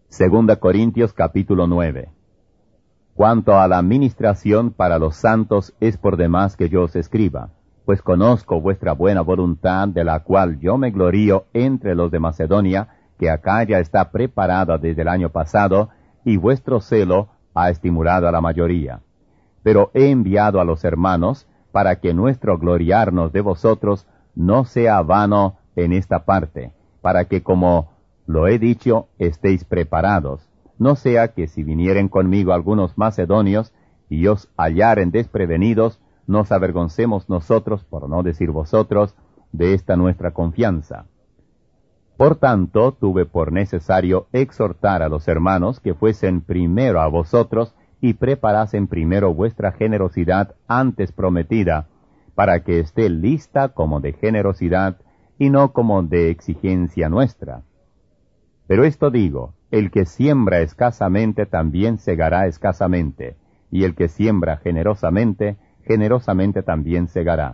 Segunda Corintios capítulo 9. Cuanto a la ministración para los santos es por demás que yo os escriba, pues conozco vuestra buena voluntad, de la cual yo me glorío entre los de Macedonia, que acá ya está preparada desde el año pasado, y vuestro celo ha estimulado a la mayoría. Pero he enviado a los hermanos, para que nuestro gloriarnos de vosotros no sea vano en esta parte, para que, como lo he dicho, estéis preparados, no sea que si vinieren conmigo algunos macedonios, y os hallaren desprevenidos, nos avergoncemos nosotros, por no decir vosotros, de esta nuestra confianza. Por tanto, tuve por necesario exhortar a los hermanos que fuesen primero a vosotros, y preparasen primero vuestra generosidad antes prometida, para que esté lista como de generosidad, y no como de exigencia nuestra. Pero esto digo, el que siembra escasamente también segará escasamente, y el que siembra generosamente, generosamente también segará.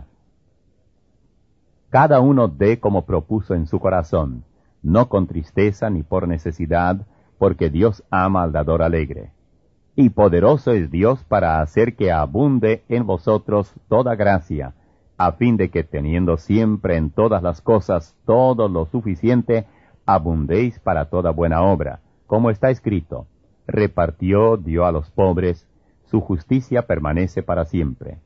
Cada uno dé como propuso en su corazón, no con tristeza ni por necesidad, porque Dios ama al dador alegre. Y poderoso es Dios para hacer que abunde en vosotros toda gracia, a fin de que teniendo siempre en todas las cosas todo lo suficiente, abundéis para toda buena obra, como está escrito, repartió, dio a los pobres, su justicia permanece para siempre.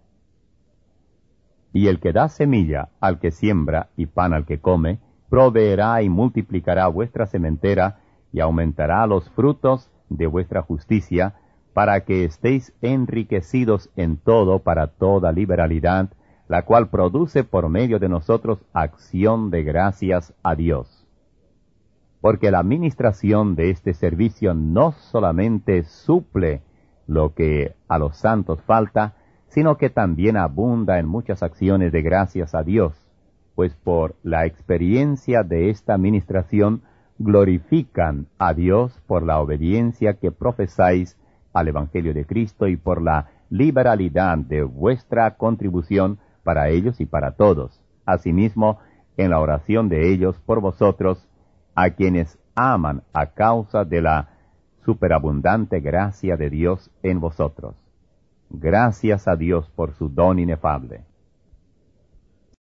Y el que da semilla al que siembra y pan al que come, proveerá y multiplicará vuestra sementera, y aumentará los frutos de vuestra justicia, para que estéis enriquecidos en todo para toda liberalidad, la cual produce por medio de nosotros acción de gracias a Dios. Porque la administración de este servicio no solamente suple lo que a los santos falta, sino que también abunda en muchas acciones de gracias a Dios, pues por la experiencia de esta administración glorifican a Dios por la obediencia que profesáis al Evangelio de Cristo y por la liberalidad de vuestra contribución para ellos y para todos. Asimismo, en la oración de ellos por vosotros, a quienes aman a causa de la superabundante gracia de Dios en vosotros. Gracias a Dios por su don inefable.